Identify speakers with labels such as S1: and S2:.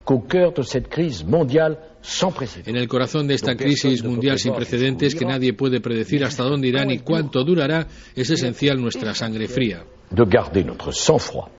S1: En el corazón de esta crisis mundial sin precedentes, que nadie puede predecir hasta dónde irá ni cuánto durará, es esencial nuestra sangre fría.